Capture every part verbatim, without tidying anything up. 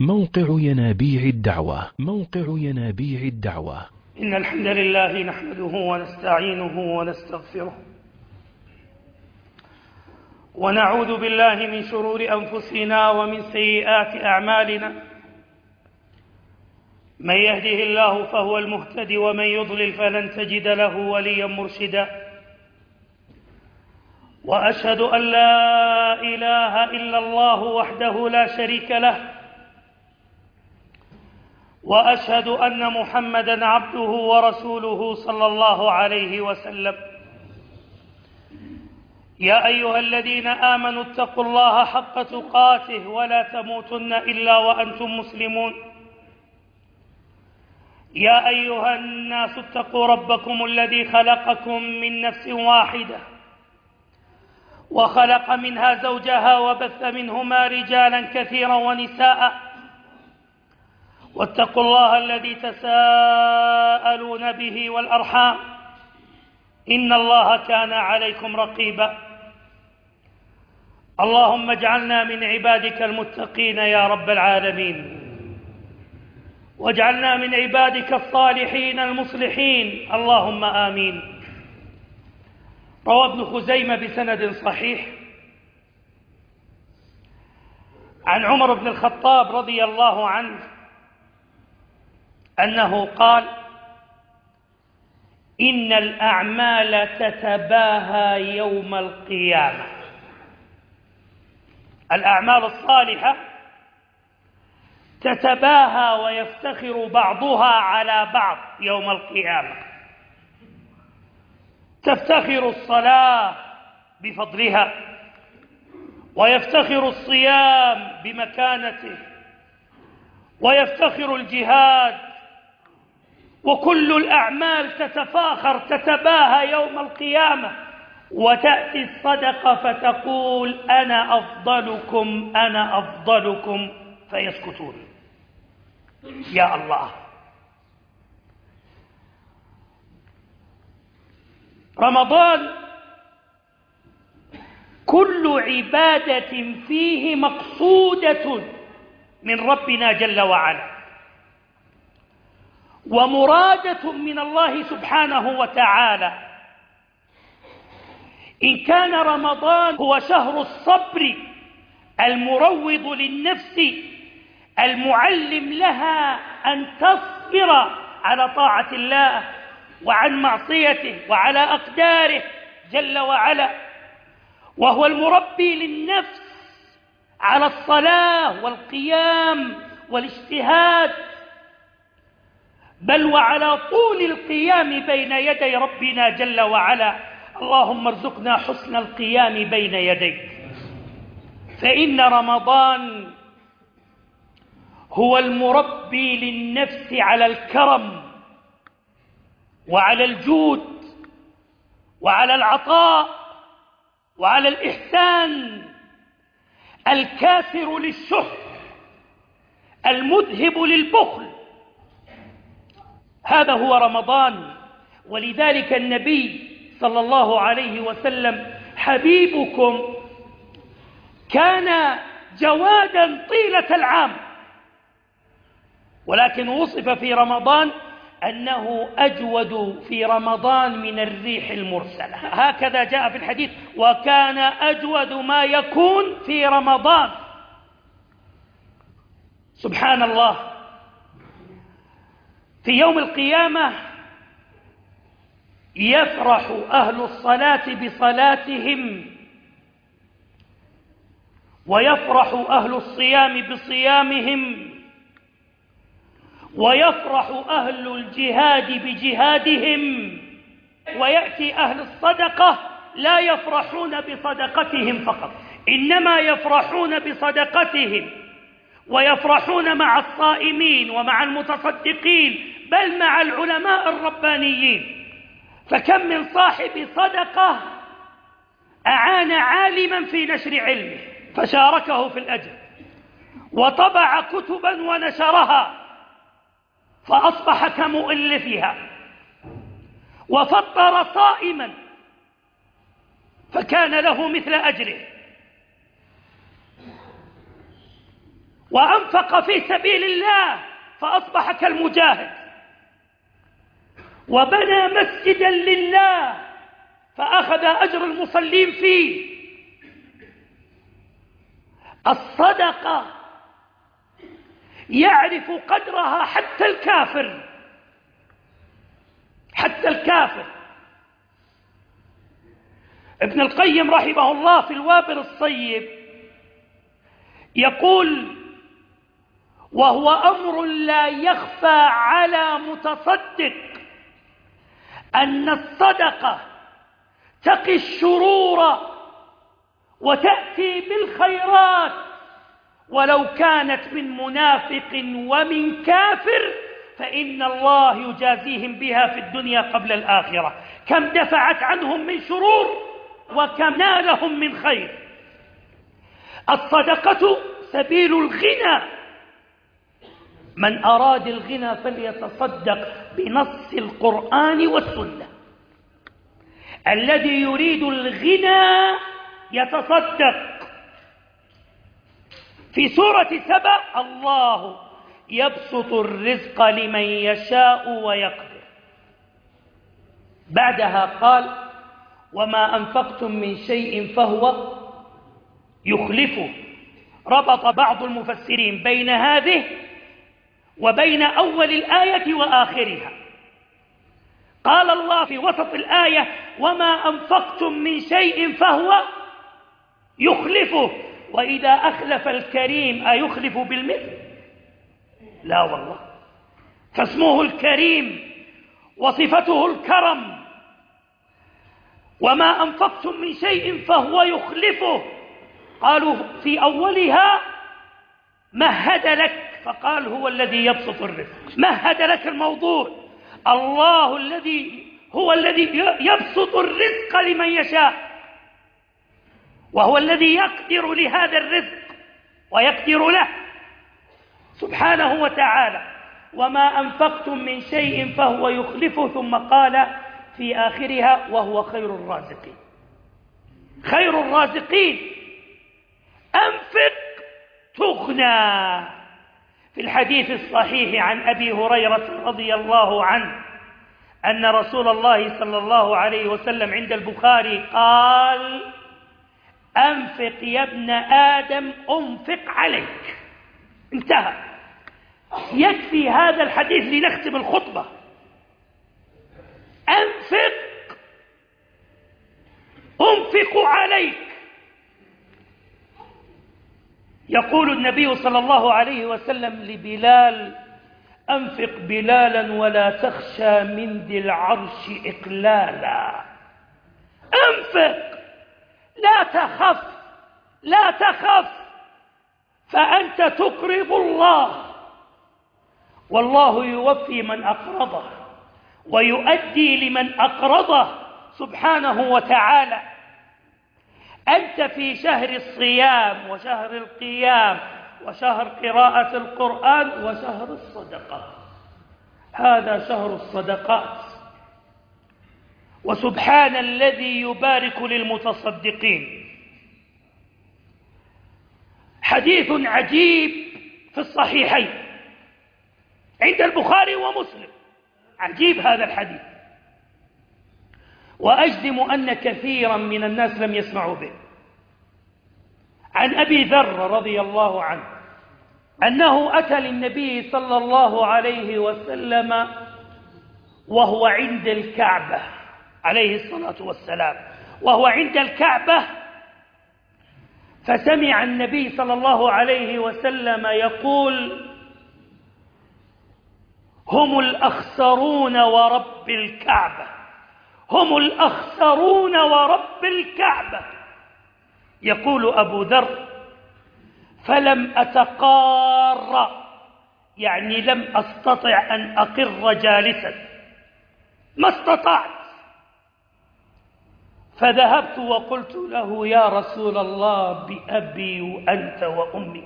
موقع ينابيع الدعوة موقع ينابيع الدعوة إن الحمد لله نحمده ونستعينه ونستغفره ونعوذ بالله من شرور أنفسنا ومن سيئات أعمالنا. من يهده الله فهو المهتدي ومن يضلل فلن تجد له وليا مرشدا. وأشهد أن لا إله إلا الله وحده لا شريك له، وأشهد أن محمدًا عبده ورسوله صلى الله عليه وسلم. يا أيها الذين آمنوا اتقوا الله حق تقاته ولا تموتن إلا وأنتم مسلمون. يا أيها الناس اتقوا ربكم الذي خلقكم من نفس واحدة وخلق منها زوجها وبث منهما رجالا كثيرا ونساء، واتقوا الله الذي تساءلون به والأرحام إن الله كان عليكم رقيبا. اللهم اجعلنا من عبادك المتقين يا رب العالمين، واجعلنا من عبادك الصالحين المصلحين اللهم آمين. روى ابن خزيمة بسند صحيح عن عمر بن الخطاب رضي الله عنه أنه قال: إن الأعمال تتباهى يوم القيامة. الأعمال الصالحة تتباهى ويفتخر بعضها على بعض يوم القيامة. تفتخر الصلاة بفضلها، ويفتخر الصيام بمكانته، ويفتخر الجهاد، وكل الأعمال تتفاخر تتباهى يوم القيامة. وتأتي الصدقة فتقول: أنا أفضلكم أنا أفضلكم، فيسكتون. يا الله! رمضان كل عبادة فيه مقصودة من ربنا جل وعلا، ومرادة من الله سبحانه وتعالى. إن كان رمضان هو شهر الصبر المروض للنفس المعلم لها أن تصبر على طاعة الله وعن معصيته وعلى أقداره جل وعلا، وهو المربي للنفس على الصلاة والقيام والاجتهاد، بل وعلى طول القيام بين يدي ربنا جل وعلا. اللهم ارزقنا حسن القيام بين يديك. فإن رمضان هو المربي للنفس على الكرم وعلى الجود وعلى العطاء وعلى الإحسان، الكاسر للشح، المذهب للبخل. هذا هو رمضان. ولذلك النبي صلى الله عليه وسلم: حبيبكم كان جوادا طيلة العام، ولكن وصف في رمضان أنه أجود في رمضان من الريح المرسلة. هكذا جاء في الحديث: وكان أجود ما يكون في رمضان. سبحان الله! في يوم القيامة يفرح أهل الصلاة بصلاتهم، ويفرح أهل الصيام بصيامهم، ويفرح أهل الجهاد بجهادهم. ويأتي أهل الصدقة لا يفرحون بصدقتهم فقط، إنما يفرحون بصدقتهم، ويفرحون مع الصائمين ومع المتصدقين، بل مع العلماء الربانيين. فكم من صاحب صدقة أعان عالما في نشر علمه فشاركه في الأجر، وطبع كتبا ونشرها فأصبح كمؤلفها، وفطر صائما فكان له مثل أجره. وأنفق في سبيل الله فأصبح كالمجاهد، وبنى مسجدا لله فأخذ أجر المصلين فيه. الصدقة يعرف قدرها حتى الكافر، حتى الكافر. ابن القيم رحمه الله في الوابل الصيب يقول: وهو أمر لا يخفى على متصدق أن الصدقة تقي الشرور وتأتي بالخيرات ولو كانت من منافق ومن كافر، فإن الله يجازيهم بها في الدنيا قبل الآخرة. كم دفعت عنهم من شرور وكم نالهم من خير. الصدقة سبيل الغنى، من أراد الغنى فليتصدق بنص القرآن والسنة. الذي يريد الغنى يتصدق. في سورة سبأ: الله يبسط الرزق لمن يشاء ويقدر. بعدها قال: وما أنفقتم من شيء فهو يخلفه. ربط بعض المفسرين بين هذه وبين أول الآية وآخرها. قال الله في وسط الآية: وما أنفقتم من شيء فهو يخلفه. وإذا أخلف الكريم أيخلف بالمثل؟ لا والله، فاسمه الكريم وصفته الكرم. وما أنفقتم من شيء فهو يخلفه. قالوا في أولها مهد لك، فقال هو الذي يبسط الرزق. مهد لك الموضوع. الله الذي هو الذي يبسط الرزق لمن يشاء، وهو الذي يقدر لهذا الرزق ويقدر له سبحانه وتعالى. وما أنفقتم من شيء فهو يخلفه. ثم قال في آخرها: وهو خير الرازقين. خير الرازقين. أنفق تغنى. في الحديث الصحيح عن أبي هريرة رضي الله عنه أن رسول الله صلى الله عليه وسلم عند البخاري قال: أنفق يا ابن آدم أنفق عليك. انتهى. يكفي هذا الحديث لنختم الخطبة. أنفق أنفق عليك. يقول النبي صلى الله عليه وسلم لبلال: أنفق بلالا ولا تخشى من ذي العرش إقلالا. أنفق، لا تخف، لا تخف، فأنت تقرض الله، والله يوفي من أقرضه ويؤدي لمن أقرضه سبحانه وتعالى. أنت في شهر الصيام وشهر القيام وشهر قراءة القرآن وشهر الصدقات. هذا شهر الصدقات. وسبحان الذي يبارك للمتصدقين. حديث عجيب في الصحيحين عند البخاري ومسلم. عجيب هذا الحديث، وأجزم أن كثيرا من الناس لم يسمعوا به. عن أبي ذر رضي الله عنه أنه أتى للنبي صلى الله عليه وسلم وهو عند الكعبة عليه الصلاة والسلام، وهو عند الكعبة، فسمع النبي صلى الله عليه وسلم يقول: هم الأخسرون ورب الكعبة، هم الأخسرون ورب الكعبة. يقول أبو ذر: فلم أتقار، يعني لم أستطع أن أقر جالسا، ما استطعت. فذهبت وقلت له: يا رسول الله، بأبي وأنت وأمي،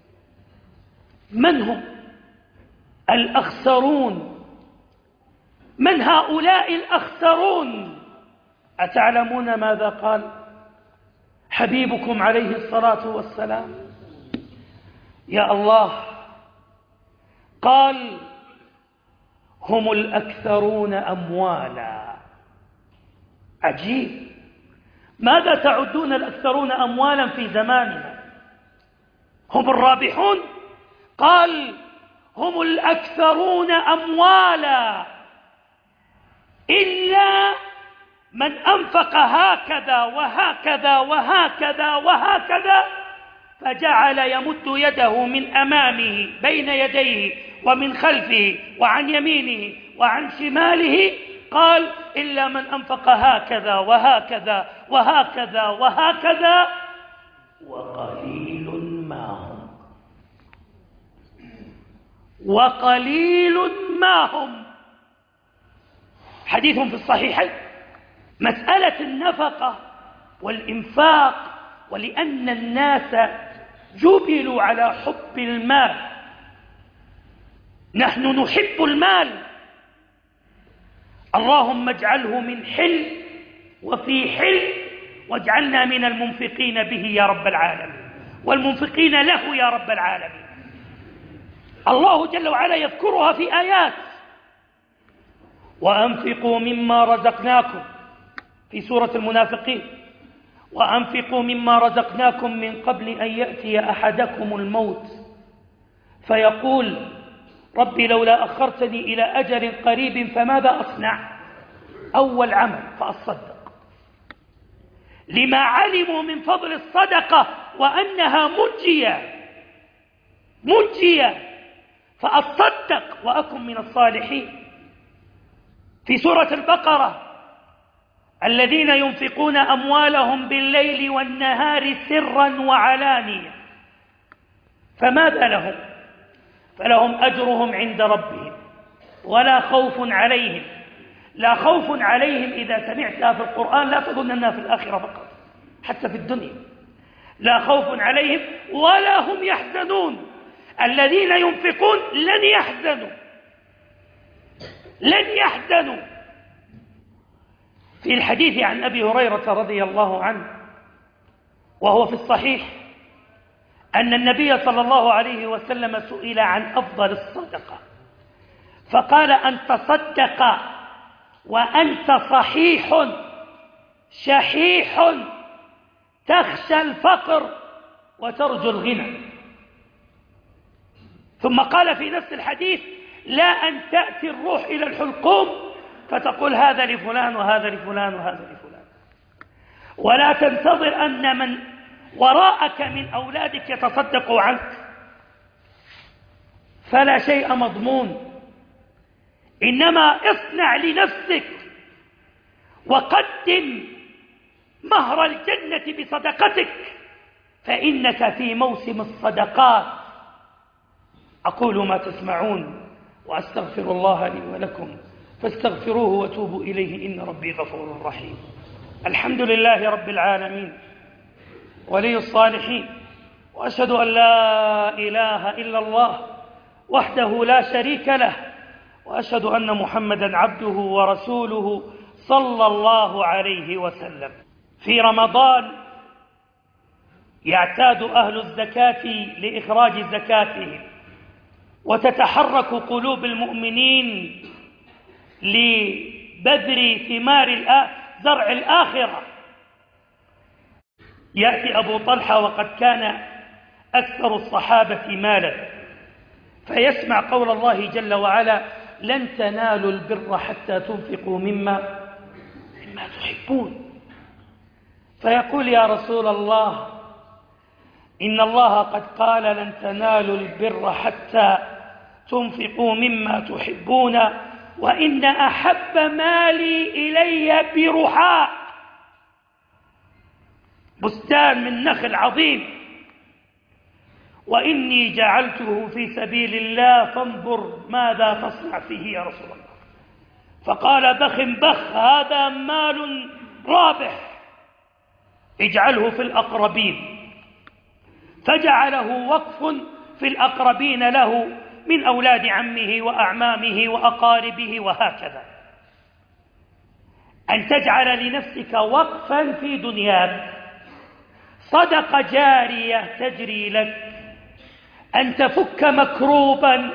من هم الأخسرون؟ من هؤلاء الأخسرون؟ أتعلمون ماذا قال حبيبكم عليه الصلاة والسلام؟ يا الله. قال هم الأكثرون أموالا. عجيب، ماذا تعدون الأكثرون أموالا في زماننا؟ هم الرابحون؟ قال هم الأكثرون أموالا إلا من أنفق هكذا وهكذا وهكذا وهكذا فجعل يمد يده من أمامه بين يديه ومن خلفه وعن يمينه وعن شماله. قال إلا من أنفق هكذا وهكذا وهكذا وهكذا وقليل ما هم، وقليل ما هم. حديث في الصحيحين. مسألة النفقة والإنفاق، ولأن الناس جبلوا على حب المال. نحن نحب المال، اللهم اجعله من حل وفي حل، واجعلنا من المنفقين به يا رب العالمين، والمنفقين له يا رب العالمين. الله جل وعلا يذكرها في آيات: وأنفقوا مما رزقناكم في سورة المنافقين، وأنفقوا مما رزقناكم من قبل أن يأتي أحدكم الموت فيقول ربي لولا أخرتني إلى أجل قريب فماذا أصنع؟ أول عمل فأصدق، لما علموا من فضل الصدقة وأنها منجية منجية، فأصدق وأكن من الصالحين. في سورة البقرة: الذين ينفقون أموالهم بالليل والنهار سرا وعلانية فماذا لهم؟ فلهم أجرهم عند ربهم ولا خوف عليهم. لا خوف عليهم إذا سمعتها في القرآن لا تظن أنها في الآخرة فقط، حتى في الدنيا. لا خوف عليهم ولا هم يحزنون. الذين ينفقون لن يحزنوا، لن يحزنوا. في الحديث عن أبي هريرة رضي الله عنه وهو في الصحيح أن النبي صلى الله عليه وسلم سئل عن أفضل الصدقة فقال: أن تصدق وأنت صحيح شحيح تخشى الفقر وترجو الغنى. ثم قال في نفس الحديث: لا أن تأتي الروح إلى الحلقوم فتقول هذا لفلان وهذا لفلان وهذا لفلان، ولا تنتظر أن من وراءك من أولادك يتصدقوا عنك، فلا شيء مضمون. إنما اصنع لنفسك وقدم مهر الجنة بصدقتك، فإنك في موسم الصدقات. أقول ما تسمعون وأستغفر الله لي ولكم فاستغفروه وتوبوا إليه إن ربي غفور رحيم. الحمد لله رب العالمين ولي الصالحين، وأشهد أن لا إله إلا الله وحده لا شريك له، وأشهد أن محمدا عبده ورسوله صلى الله عليه وسلم. في رمضان يعتاد أهل الزكاة لإخراج زكاتهم، وتتحرك قلوب المؤمنين لبذر ثمار زرع الآخرة. يأتي أبو طلحة وقد كان أكثر الصحابة مالا، فيسمع قول الله جل وعلا: لن تنالوا البر حتى تنفقوا مما مما تحبون. فيقول: يا رسول الله، إن الله قد قال لن تنالوا البر حتى تنفقوا مما تحبون، وإن أحب مالي إلي برحاء، بستان من نخل عظيم، وإني جعلته في سبيل الله فانظر ماذا تصنع فيه يا رسول الله. فقال: بخ بخ، هذا مال رابح، اجعله في الأقربين. فجعله وقف في الأقربين له من أولاد عمه وأعمامه وأقاربه وهكذا. أن تجعل لنفسك وقفا في دنياك، صدقة جارية تجري لك، أن تفك مكروبا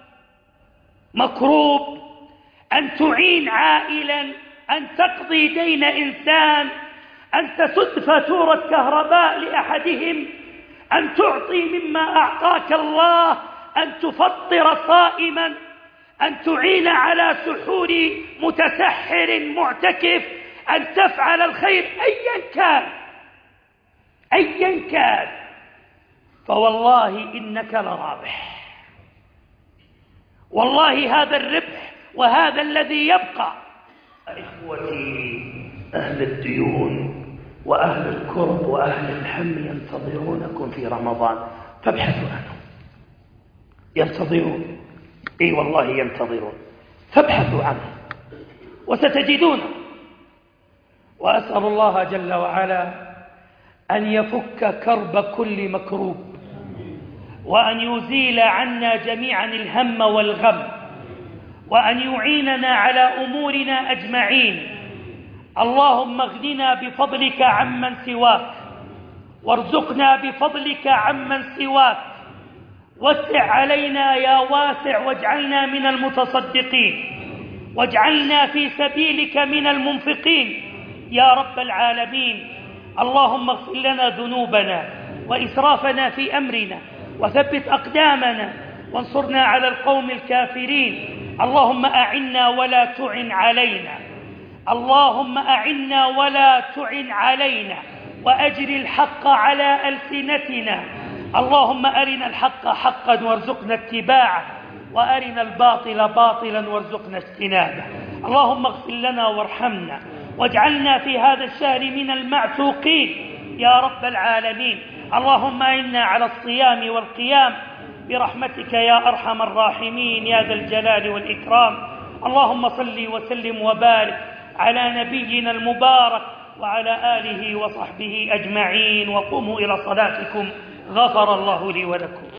مكروب، أن تعين عائلا، أن تقضي دين إنسان، أن تسد فاتورة كهرباء لأحدهم، أن تعطي مما أعطاك الله، أن تفطر صائما، أن تعين على سحور متسحر معتكف، أن تفعل الخير أيا كان أيا كان، فوالله إنك لرابح. والله هذا الربح وهذا الذي يبقى. إخوتي أهل الديون وأهل الكرب وأهل الهم ينتظرونكم في رمضان، فابحثوا عنهم. ينتظرون، اي والله ينتظرون، فابحثوا عنهم وستجدونه. وأسأل الله جل وعلا أن يفك كرب كل مكروب، وأن يزيل عنا جميعا الهم والغم، وأن يعيننا على أمورنا أجمعين. اللهم اغننا بفضلك عمن سواك، وارزقنا بفضلك عمن سواك، وسع علينا يا واسع، واجعلنا من المتصدقين، واجعلنا في سبيلك من المنفقين يا رب العالمين. اللهم اغفر لنا ذنوبنا وإسرافنا في أمرنا، وثبت أقدامنا، وانصرنا على القوم الكافرين. اللهم أعنا ولا تعن علينا، اللهم أعنا ولا تعن علينا، وأجر الحق على ألسنتنا. اللهم أرنا الحق حقا وارزقنا اتباعه، وأرنا الباطل باطلا وارزقنا اجتنابه. اللهم اغفر لنا وارحمنا، واجعلنا في هذا الشهر من المعتوقين يا رب العالمين. اللهم إنا على الصيام والقيام برحمتك يا أرحم الراحمين يا ذا الجلال والإكرام. اللهم صل وسلم وبارك على نبينا المبارك وعلى آله وصحبه أجمعين، وقوموا إلى صلاتكم غفر الله لي ولكم.